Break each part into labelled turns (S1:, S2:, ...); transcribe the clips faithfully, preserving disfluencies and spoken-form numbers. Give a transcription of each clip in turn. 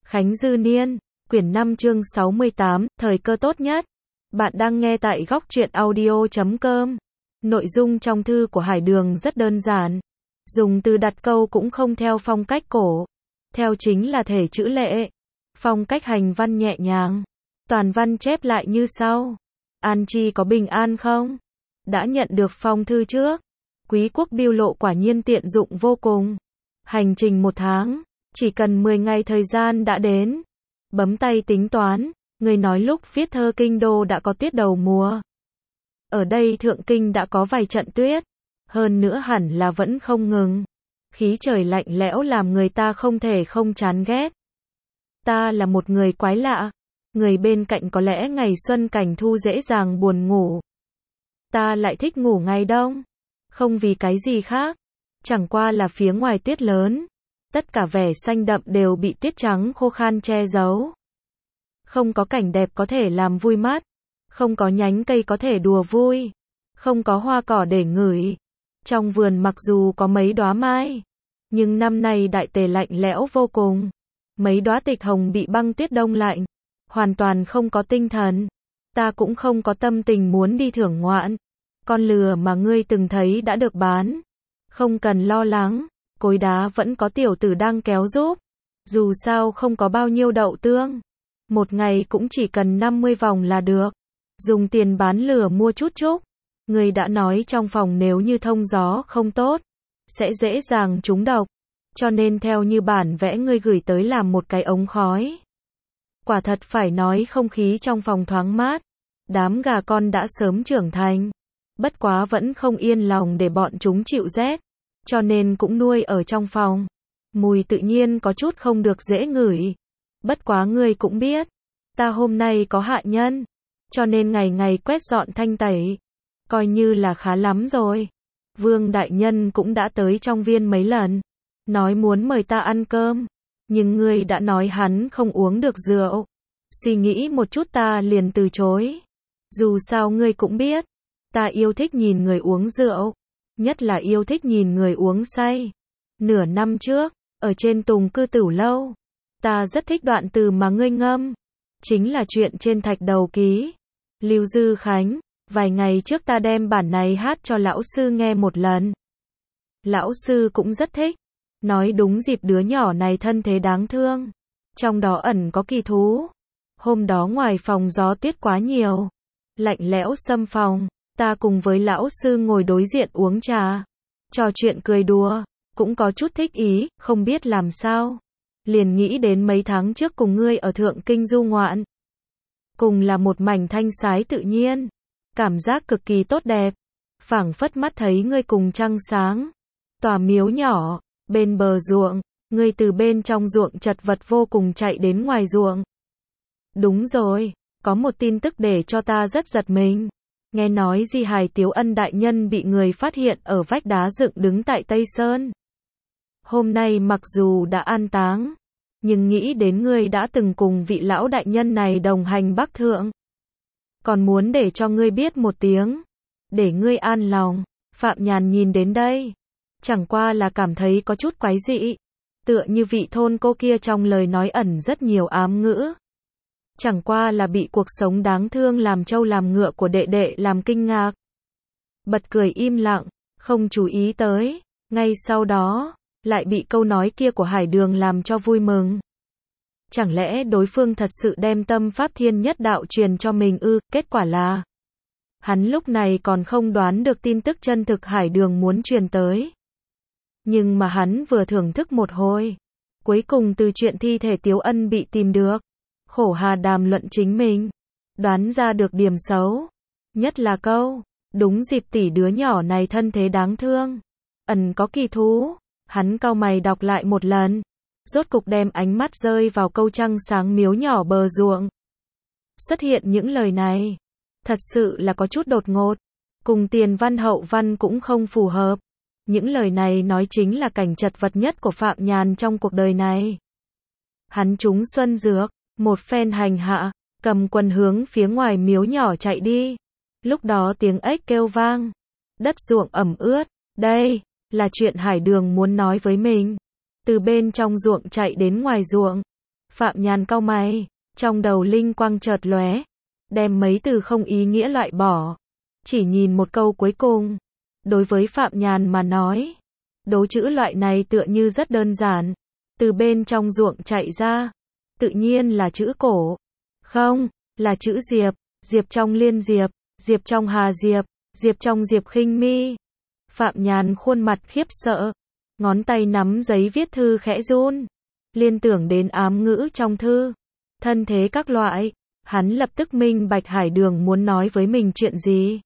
S1: Khánh Dư Niên, quyển năm chương sáu mươi tám, thời cơ tốt nhất. Bạn đang nghe tại góc truyện audio chấm com. Nội dung trong thư của Hải Đường rất đơn giản. Dùng từ đặt câu cũng không theo phong cách cổ. Theo chính là thể chữ lệ. Phong cách hành văn nhẹ nhàng. Toàn văn chép lại như sau. An Chi có bình an không? Đã nhận được phong thư trước. Quý quốc biêu lộ quả nhiên tiện dụng vô cùng. Hành trình một tháng. Chỉ cần mười ngày thời gian đã đến. Bấm tay tính toán, người nói lúc viết thơ kinh đô đã có tuyết đầu mùa. Ở đây thượng kinh đã có vài trận tuyết. Hơn nữa hẳn là vẫn không ngừng. Khí trời lạnh lẽo làm người ta không thể không chán ghét. Ta là một người quái lạ. Người bên cạnh có lẽ ngày xuân cảnh thu dễ dàng buồn ngủ. Ta lại thích ngủ ngày đông. Không vì cái gì khác. Chẳng qua là phía ngoài tuyết lớn. Tất cả vẻ xanh đậm đều bị tuyết trắng khô khan che giấu. Không có cảnh đẹp có thể làm vui mắt. Không có nhánh cây có thể đùa vui. Không có hoa cỏ để ngửi. Trong vườn mặc dù có mấy đóa mai. Nhưng năm nay đại tề lạnh lẽo vô cùng. Mấy đóa tịch hồng bị băng tuyết đông lạnh. Hoàn toàn không có tinh thần. Ta cũng không có tâm tình muốn đi thưởng ngoạn. Con lừa mà ngươi từng thấy đã được bán. Không cần lo lắng. Cối đá vẫn có tiểu tử đang kéo giúp. Dù sao không có bao nhiêu đậu tương. Một ngày cũng chỉ cần năm mươi vòng là được. Dùng tiền bán lửa mua chút chút. Người đã nói trong phòng nếu như thông gió không tốt. Sẽ dễ dàng trúng độc. Cho nên theo như bản vẽ ngươi gửi tới làm một cái ống khói. Quả thật phải nói không khí trong phòng thoáng mát. Đám gà con đã sớm trưởng thành. Bất quá vẫn không yên lòng để bọn chúng chịu rét. Cho nên cũng nuôi ở trong phòng. Mùi tự nhiên có chút không được dễ ngửi. Bất quá ngươi cũng biết. Ta hôm nay có hạ nhân. Cho nên ngày ngày quét dọn thanh tẩy. Coi như là khá lắm rồi. Vương đại nhân cũng đã tới trong viên mấy lần. Nói muốn mời ta ăn cơm. Nhưng ngươi đã nói hắn không uống được rượu. Suy nghĩ một chút ta liền từ chối. Dù sao ngươi cũng biết. Ta yêu thích nhìn người uống rượu. Nhất là yêu thích nhìn người uống say. Nửa năm trước, ở trên Tùng Cư Tửu Lâu, ta rất thích đoạn từ mà ngươi ngâm. Chính là chuyện trên thạch đầu ký. Lưu Dư Khánh, vài ngày trước ta đem bản này hát cho lão sư nghe một lần. Lão sư cũng rất thích. Nói đúng dịp đứa nhỏ này thân thế đáng thương. Trong đó ẩn có kỳ thú. Hôm đó ngoài phòng gió tuyết quá nhiều. Lạnh lẽo xâm phòng. Ta cùng với lão sư ngồi đối diện uống trà. Trò chuyện cười đùa. Cũng có chút thích ý, không biết làm sao. Liền nghĩ đến mấy tháng trước cùng ngươi ở Thượng Kinh du ngoạn. Cùng là một mảnh thanh sái tự nhiên. Cảm giác cực kỳ tốt đẹp. Phảng phất mắt thấy ngươi cùng trăng sáng. Tòa miếu nhỏ, bên bờ ruộng. Ngươi từ bên trong ruộng chật vật vô cùng chạy đến ngoài ruộng. Đúng rồi, có một tin tức để cho ta rất giật mình. Nghe nói Di hài Tiếu Ân đại nhân bị người phát hiện ở vách đá dựng đứng tại Tây Sơn. Hôm nay mặc dù đã an táng, nhưng nghĩ đến ngươi đã từng cùng vị lão đại nhân này đồng hành Bắc Thượng. Còn muốn để cho ngươi biết một tiếng, để ngươi an lòng. Phạm Nhàn nhìn đến đây, chẳng qua là cảm thấy có chút quái dị, tựa như vị thôn cô kia trong lời nói ẩn rất nhiều ám ngữ. Chẳng qua là bị cuộc sống đáng thương làm trâu làm ngựa của đệ đệ làm kinh ngạc. Bật cười im lặng, không chú ý tới. Ngay sau đó, lại bị câu nói kia của Hải Đường làm cho vui mừng. Chẳng lẽ đối phương thật sự đem tâm pháp thiên nhất đạo truyền cho mình ư? Kết quả là hắn lúc này còn không đoán được tin tức chân thực Hải Đường muốn truyền tới. Nhưng mà hắn vừa thưởng thức một hồi. Cuối cùng từ chuyện thi thể Tiếu Ân bị tìm được. Khổ hà đàm luận chính mình. Đoán ra được điểm xấu. Nhất là câu. Đúng dịp tỷ đứa nhỏ này thân thế đáng thương. Ẩn có kỳ thú. Hắn cau mày đọc lại một lần. Rốt cục đem ánh mắt rơi vào câu trăng sáng miếu nhỏ bờ ruộng. Xuất hiện những lời này. Thật sự là có chút đột ngột. Cùng tiền văn hậu văn cũng không phù hợp. Những lời này nói chính là cảnh chật vật nhất của Phạm Nhàn trong cuộc đời này. Hắn trúng xuân dược. Một phen hành hạ, cầm quần hướng phía ngoài miếu nhỏ chạy đi. Lúc đó tiếng ếch kêu vang. Đất ruộng ẩm ướt. Đây, là chuyện Hải Đường muốn nói với mình. Từ bên trong ruộng chạy đến ngoài ruộng. Phạm Nhàn cau mày, trong đầu linh quang chợt lóe, đem mấy từ không ý nghĩa loại bỏ, chỉ nhìn một câu cuối cùng. Đối với Phạm Nhàn mà nói, đố chữ loại này tựa như rất đơn giản, từ bên trong ruộng chạy ra, tự nhiên là chữ cổ. Không, là chữ Diệp, Diệp trong Liên Diệp, Diệp trong Hà Diệp, Diệp trong Diệp Khinh Mi. Phạm Nhàn khuôn mặt khiếp sợ, ngón tay nắm giấy viết thư khẽ run, liên tưởng đến ám ngữ trong thư, thân thế các loại, hắn lập tức minh bạch Hải Đường muốn nói với mình chuyện gì.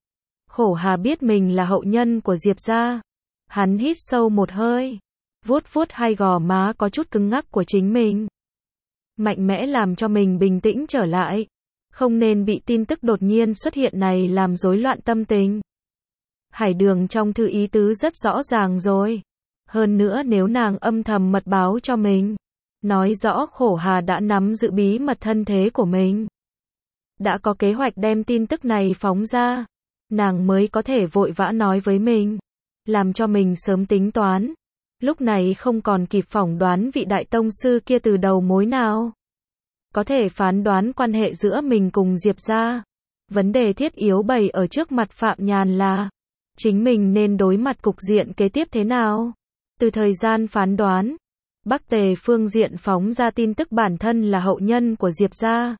S1: Khổ Hà biết mình là hậu nhân của Diệp gia, hắn hít sâu một hơi, vuốt vuốt hai gò má có chút cứng ngắc của chính mình, mạnh mẽ làm cho mình bình tĩnh trở lại, không nên bị tin tức đột nhiên xuất hiện này làm rối loạn tâm tình. Hải Đường trong thư ý tứ rất rõ ràng rồi, hơn nữa nếu nàng âm thầm mật báo cho mình, nói rõ Khổ Hà đã nắm giữ bí mật thân thế của mình, đã có kế hoạch đem tin tức này phóng ra, nàng mới có thể vội vã nói với mình, làm cho mình sớm tính toán. Lúc này không còn kịp phỏng đoán vị đại tông sư kia từ đầu mối nào, có thể phán đoán quan hệ giữa mình cùng Diệp gia. Vấn đề thiết yếu bày ở trước mặt Phạm Nhàn là chính mình nên đối mặt cục diện kế tiếp thế nào. Từ thời gian phán đoán, Bắc Tề phương diện phóng ra tin tức bản thân là hậu nhân của Diệp gia.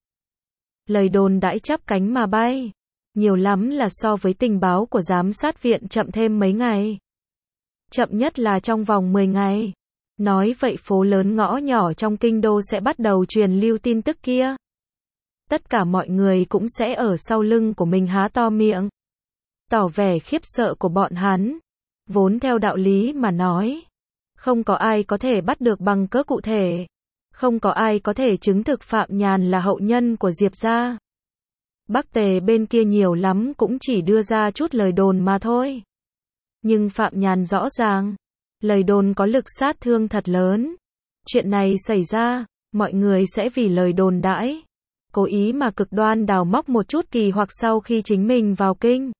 S1: Lời đồn đãi chắp cánh mà bay, nhiều lắm là so với tình báo của giám sát viện chậm thêm mấy ngày. Chậm nhất là trong vòng mười ngày. Nói vậy phố lớn ngõ nhỏ trong kinh đô sẽ bắt đầu truyền lưu tin tức kia. Tất cả mọi người cũng sẽ ở sau lưng của mình há to miệng, tỏ vẻ khiếp sợ của bọn hắn. Vốn theo đạo lý mà nói, không có ai có thể bắt được bằng cớ cụ thể, không có ai có thể chứng thực Phạm Nhàn là hậu nhân của Diệp gia. Bắc Tề bên kia nhiều lắm cũng chỉ đưa ra chút lời đồn mà thôi. Nhưng Phạm Nhàn rõ ràng, lời đồn có lực sát thương thật lớn. Chuyện này xảy ra, mọi người sẽ vì lời đồn đãi, cố ý mà cực đoan đào móc một chút kỳ hoặc sau khi chính mình vào kinh.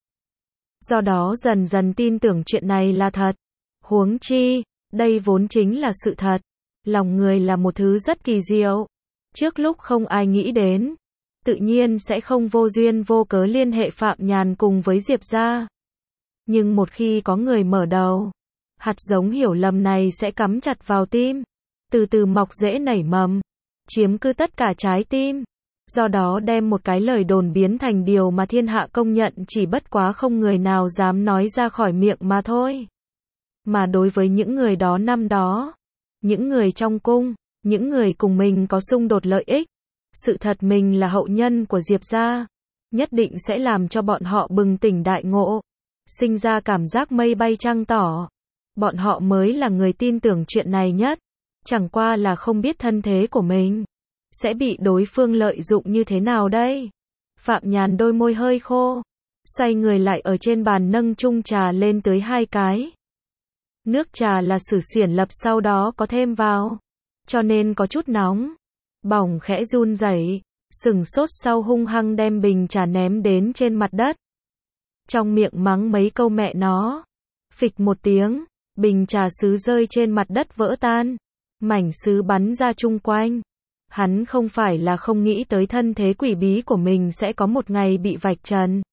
S1: Do đó dần dần tin tưởng chuyện này là thật. Huống chi, đây vốn chính là sự thật. Lòng người là một thứ rất kỳ diệu. Trước lúc không ai nghĩ đến, tự nhiên sẽ không vô duyên vô cớ liên hệ Phạm Nhàn cùng với Diệp gia. Nhưng một khi có người mở đầu, hạt giống hiểu lầm này sẽ cắm chặt vào tim, từ từ mọc rễ nảy mầm, chiếm cứ tất cả trái tim. Do đó đem một cái lời đồn biến thành điều mà thiên hạ công nhận, chỉ bất quá không người nào dám nói ra khỏi miệng mà thôi. Mà đối với những người đó năm đó, những người trong cung, những người cùng mình có xung đột lợi ích, sự thật mình là hậu nhân của Diệp gia, nhất định sẽ làm cho bọn họ bừng tỉnh đại ngộ, sinh ra cảm giác mây bay trăng tỏ. Bọn họ mới là người tin tưởng chuyện này nhất, chẳng qua là không biết thân thế của mình sẽ bị đối phương lợi dụng như thế nào đây. Phạm Nhàn đôi môi hơi khô, xoay người lại ở trên bàn nâng chung trà lên tới hai cái. Nước trà là Sử Xiển lập sau đó có thêm vào, cho nên có chút nóng. Bỏng khẽ run rẩy, sừng sốt sau hung hăng đem bình trà ném đến trên mặt đất. Trong miệng mắng mấy câu mẹ nó. Phịch một tiếng, bình trà sứ rơi trên mặt đất vỡ tan, mảnh sứ bắn ra chung quanh. Hắn không phải là không nghĩ tới thân thế quỷ bí của mình sẽ có một ngày bị vạch trần.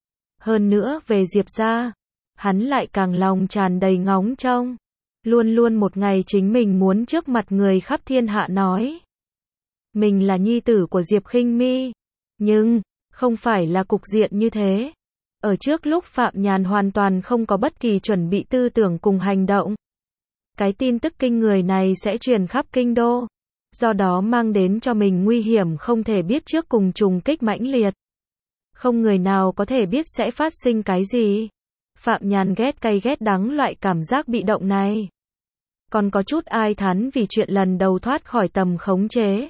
S1: Hơn nữa về Diệp gia, hắn lại càng lòng tràn đầy ngóng trông. Luôn luôn một ngày chính mình muốn trước mặt người khắp thiên hạ nói mình là nhi tử của Diệp Khinh Mi. Nhưng, không phải là cục diện như thế. Ở trước lúc Phạm Nhàn hoàn toàn không có bất kỳ chuẩn bị tư tưởng cùng hành động, cái tin tức kinh người này sẽ truyền khắp kinh đô, do đó mang đến cho mình nguy hiểm không thể biết trước cùng trùng kích mãnh liệt. Không người nào có thể biết sẽ phát sinh cái gì. Phạm Nhàn ghét cay ghét đắng loại cảm giác bị động này. Còn có chút ai thán vì chuyện lần đầu thoát khỏi tầm khống chế.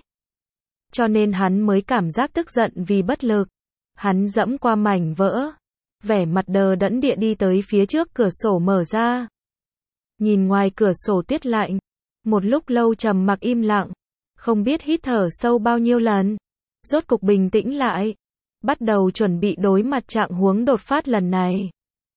S1: Cho nên hắn mới cảm giác tức giận vì bất lực. Hắn dẫm qua mảnh vỡ, vẻ mặt đờ đẫn địa đi tới phía trước cửa sổ mở ra. Nhìn ngoài cửa sổ tuyết lạnh, một lúc lâu trầm mặc im lặng, không biết hít thở sâu bao nhiêu lần, rốt cục bình tĩnh lại, bắt đầu chuẩn bị đối mặt trạng huống đột phát lần này.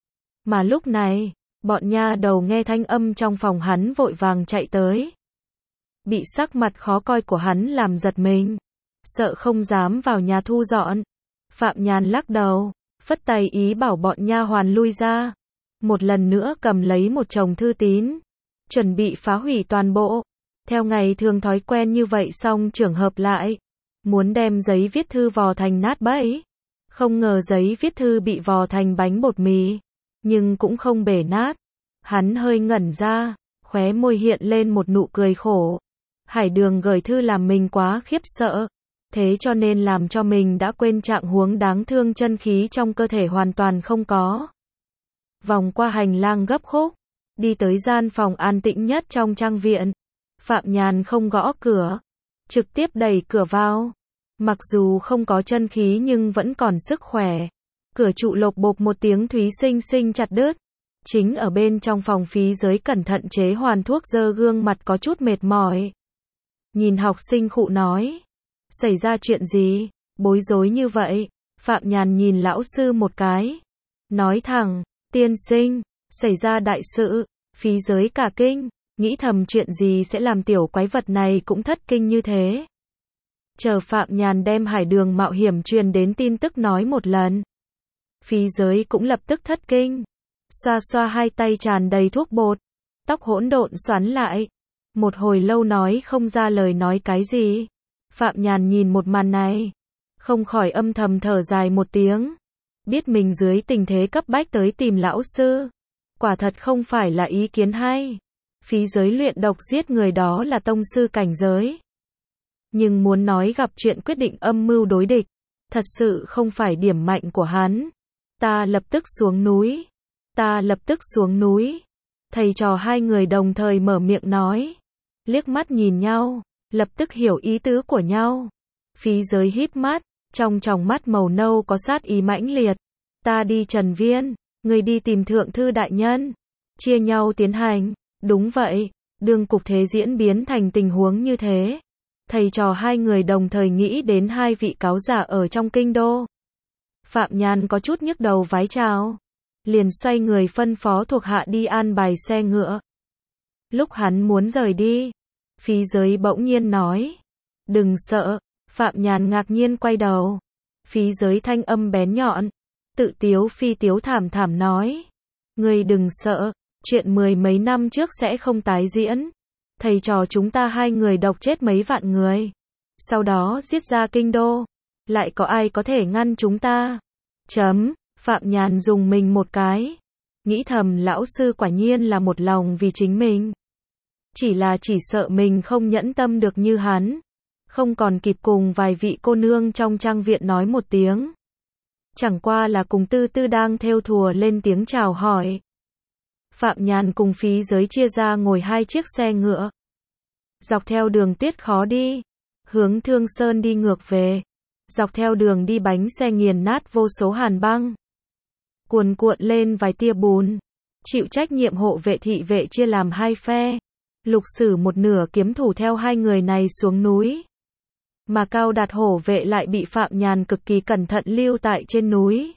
S1: Mà lúc này, bọn nha đầu nghe thanh âm trong phòng hắn vội vàng chạy tới. bị sắc mặt khó coi của hắn làm giật mình. Sợ không dám vào nhà thu dọn. Phạm Nhàn lắc đầu, phất tay ý bảo bọn nha hoàn lui ra. Một lần nữa cầm lấy một chồng thư tín, chuẩn bị phá hủy toàn bộ. Theo ngày thường thói quen như vậy xong trường hợp lại, muốn đem giấy viết thư vò thành nát bấy. Không ngờ giấy viết thư bị vò thành bánh bột mì, nhưng cũng không bể nát. Hắn hơi ngẩn ra, khóe môi hiện lên một nụ cười khổ. Hải Đường gửi thư làm mình quá khiếp sợ, thế cho nên làm cho mình đã quên trạng huống đáng thương, chân khí trong cơ thể hoàn toàn không có. Vòng qua hành lang gấp khúc, đi tới gian phòng an tĩnh nhất trong trang viện. Phạm Nhàn không gõ cửa, trực tiếp đẩy cửa vào. Mặc dù không có chân khí nhưng vẫn còn sức khỏe. Cửa trụ lộc bộp một tiếng Thúy xinh xinh chặt đứt. Chính ở bên trong phòng Phí Giới cẩn thận chế hoàn thuốc, dơ gương mặt có chút mệt mỏi. Nhìn học sinh khụ nói, xảy ra chuyện gì, bối rối như vậy. Phạm Nhàn nhìn lão sư một cái, nói thẳng, tiên sinh, xảy ra đại sự. Phí Giới cả kinh, nghĩ thầm chuyện gì sẽ làm tiểu quái vật này cũng thất kinh như thế. Chờ Phạm Nhàn đem Hải Đường mạo hiểm truyền đến tin tức nói một lần, Phí Giới cũng lập tức thất kinh, xoa xoa hai tay tràn đầy thuốc bột, tóc hỗn độn xoắn lại, một hồi lâu nói không ra lời nói cái gì. Phạm Nhàn nhìn một màn này, không khỏi âm thầm thở dài một tiếng, biết mình dưới tình thế cấp bách tới tìm lão sư, quả thật không phải là ý kiến hay. Phí Giới luyện độc giết người đó là tông sư cảnh giới, nhưng muốn nói gặp chuyện quyết định âm mưu đối địch, thật sự không phải điểm mạnh của hắn. Ta lập tức xuống núi, ta lập tức xuống núi. Thầy trò hai người đồng thời mở miệng nói, liếc mắt nhìn nhau, lập tức hiểu ý tứ của nhau. Phí Giới híp mắt, trong tròng mắt màu nâu có sát ý mãnh liệt. Ta đi Trần Viên, người đi tìm Thượng thư đại nhân, chia nhau tiến hành. Đúng vậy, đương cục thế diễn biến thành tình huống như thế, thầy trò hai người đồng thời nghĩ đến hai vị cáo giả ở trong kinh đô. Phạm Nhàn có chút nhức đầu vái chào, liền xoay người phân phó thuộc hạ đi an bài xe ngựa. Lúc hắn muốn rời đi, Phí Giới bỗng nhiên nói, đừng sợ. Phạm Nhàn ngạc nhiên quay đầu, Phí Giới thanh âm bén nhọn, tự tiếu phi tiếu thảm thảm nói, ngươi đừng sợ, chuyện mười mấy năm trước sẽ không tái diễn. Thầy trò chúng ta hai người độc chết mấy vạn người, sau đó giết ra kinh đô, lại có ai có thể ngăn chúng ta? Chấm. Phạm Nhàn dùng mình một cái, nghĩ thầm lão sư quả nhiên là một lòng vì chính mình. Chỉ là chỉ sợ mình không nhẫn tâm được như hắn, không còn kịp cùng vài vị cô nương trong trang viện nói một tiếng. Chẳng qua là cùng Tư Tư đang thêu thùa lên tiếng chào hỏi. Phạm Nhàn cùng Phí Giới chia ra ngồi hai chiếc xe ngựa, dọc theo đường tuyết khó đi, hướng Thương Sơn đi ngược về. Dọc theo đường đi bánh xe nghiền nát vô số hàn băng, cuồn cuộn lên vài tia bùn. Chịu trách nhiệm hộ vệ thị vệ chia làm hai phe, Lục Sử một nửa kiếm thủ theo hai người này xuống núi, mà Cao Đạt hổ vệ lại bị Phạm Nhàn cực kỳ cẩn thận lưu tại trên núi.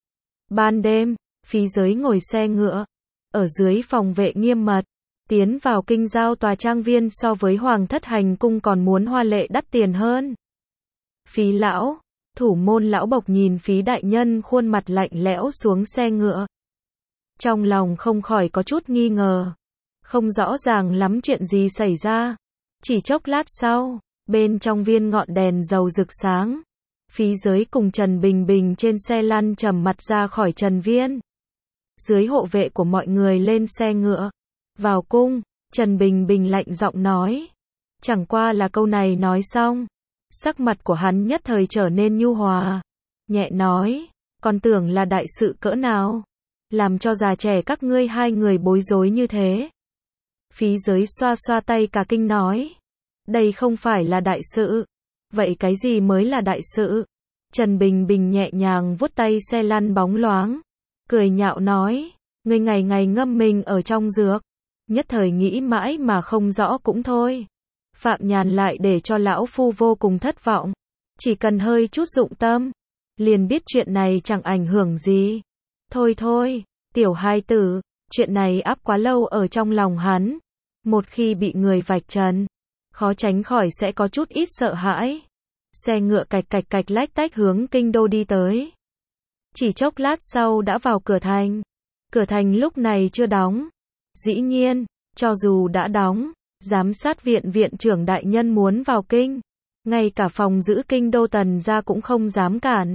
S1: Ban đêm, Phí Giới ngồi xe ngựa, ở dưới phòng vệ nghiêm mật, tiến vào kinh giao tòa trang viên so với Hoàng thất hành cung còn muốn hoa lệ đắt tiền hơn. Phí lão, thủ môn lão bộc nhìn Phí đại nhân khuôn mặt lạnh lẽo xuống xe ngựa, trong lòng không khỏi có chút nghi ngờ, không rõ ràng lắm chuyện gì xảy ra. Chỉ chốc lát sau, bên trong viên ngọn đèn dầu rực sáng, Phí Giới cùng Trần Bình Bình trên xe lăn trầm mặt ra khỏi Trần Viên. Dưới hộ vệ của mọi người lên xe ngựa, vào cung. Trần Bình Bình lạnh giọng nói, chẳng qua là câu này nói xong, sắc mặt của hắn nhất thời trở nên nhu hòa, nhẹ nói, còn tưởng là đại sự cỡ nào, làm cho già trẻ các ngươi hai người bối rối như thế. Phí Giới xoa xoa tay cả kinh nói, đây không phải là đại sự. Vậy cái gì mới là đại sự? Trần Bình Bình nhẹ nhàng vuốt tay xe lăn bóng loáng, cười nhạo nói, ngươi ngày ngày ngâm mình ở trong dược, nhất thời nghĩ mãi mà không rõ cũng thôi. Phạm Nhàn lại để cho lão phu vô cùng thất vọng, chỉ cần hơi chút dụng tâm, liền biết chuyện này chẳng ảnh hưởng gì. Thôi thôi, tiểu hai tử, chuyện này áp quá lâu ở trong lòng hắn, một khi bị người vạch trần, khó tránh khỏi sẽ có chút ít sợ hãi. Xe ngựa cạch cạch cạch lách tách hướng kinh đô đi tới. Chỉ chốc lát sau đã vào cửa thành. Cửa thành lúc này chưa đóng. Dĩ nhiên, cho dù đã đóng, giám sát viện viện trưởng đại nhân muốn vào kinh, ngay cả phòng giữ kinh đô Tần gia cũng không dám cản.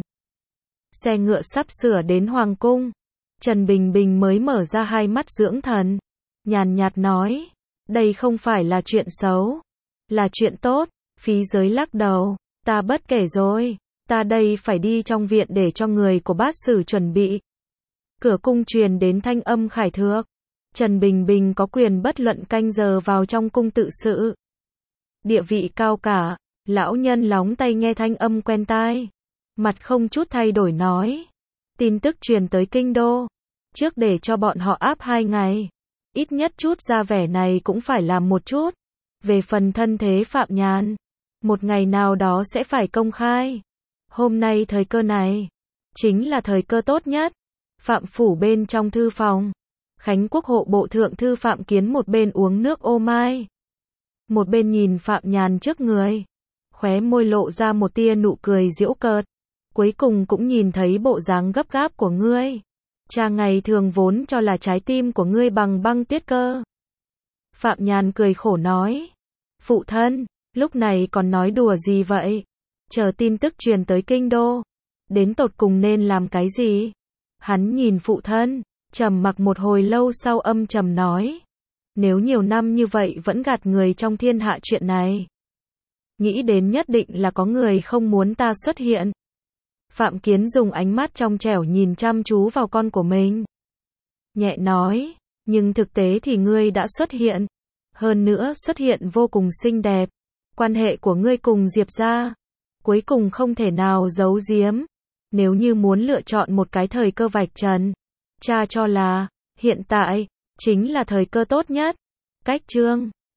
S1: Xe ngựa sắp sửa đến hoàng cung. Trần Bình Bình mới mở ra hai mắt dưỡng thần, nhàn nhạt nói, đây không phải là chuyện xấu, là chuyện tốt. Phí Giới lắc đầu, ta bất kể rồi, ta đây phải đi trong viện để cho người của bát sử chuẩn bị. Cửa cung truyền đến thanh âm khải thước. Trần Bình Bình có quyền bất luận canh giờ vào trong cung tự sự. Địa vị cao cả, lão nhân lóng tay nghe thanh âm quen tai. Mặt không chút thay đổi nói. Tin tức truyền tới kinh đô. Trước để cho bọn họ áp hai ngày. Ít nhất chút ra vẻ này cũng phải làm một chút. Về phần thân thế Phạm Nhàn, một ngày nào đó sẽ phải công khai. Hôm nay thời cơ này, chính là thời cơ tốt nhất. Phạm phủ bên trong thư phòng. Khánh Quốc hộ bộ thượng thư Phạm Kiến một bên uống nước ô mai. Một bên nhìn Phạm Nhàn trước người. Khóe môi lộ ra một tia nụ cười giễu cợt. Cuối cùng cũng nhìn thấy bộ dáng gấp gáp của ngươi. Cha ngày thường vốn cho là trái tim của ngươi bằng băng tuyết cơ. Phạm Nhàn cười khổ nói. Phụ thân, lúc này còn nói đùa gì vậy? Chờ tin tức truyền tới kinh đô. Đến tột cùng nên làm cái gì? Hắn nhìn phụ thân, trầm mặc một hồi lâu sau âm trầm nói. Nếu nhiều năm như vậy vẫn gạt người trong thiên hạ chuyện này. Nghĩ đến nhất định là có người không muốn ta xuất hiện. Phạm Kiến dùng ánh mắt trong trẻo nhìn chăm chú vào con của mình. Nhẹ nói, nhưng thực tế thì ngươi đã xuất hiện. Hơn nữa xuất hiện vô cùng xinh đẹp. Quan hệ của ngươi cùng Diệp gia, cuối cùng không thể nào giấu giếm. Nếu như muốn lựa chọn một cái thời cơ vạch trần, cha cho là, hiện tại, chính là thời cơ tốt nhất. Cách chương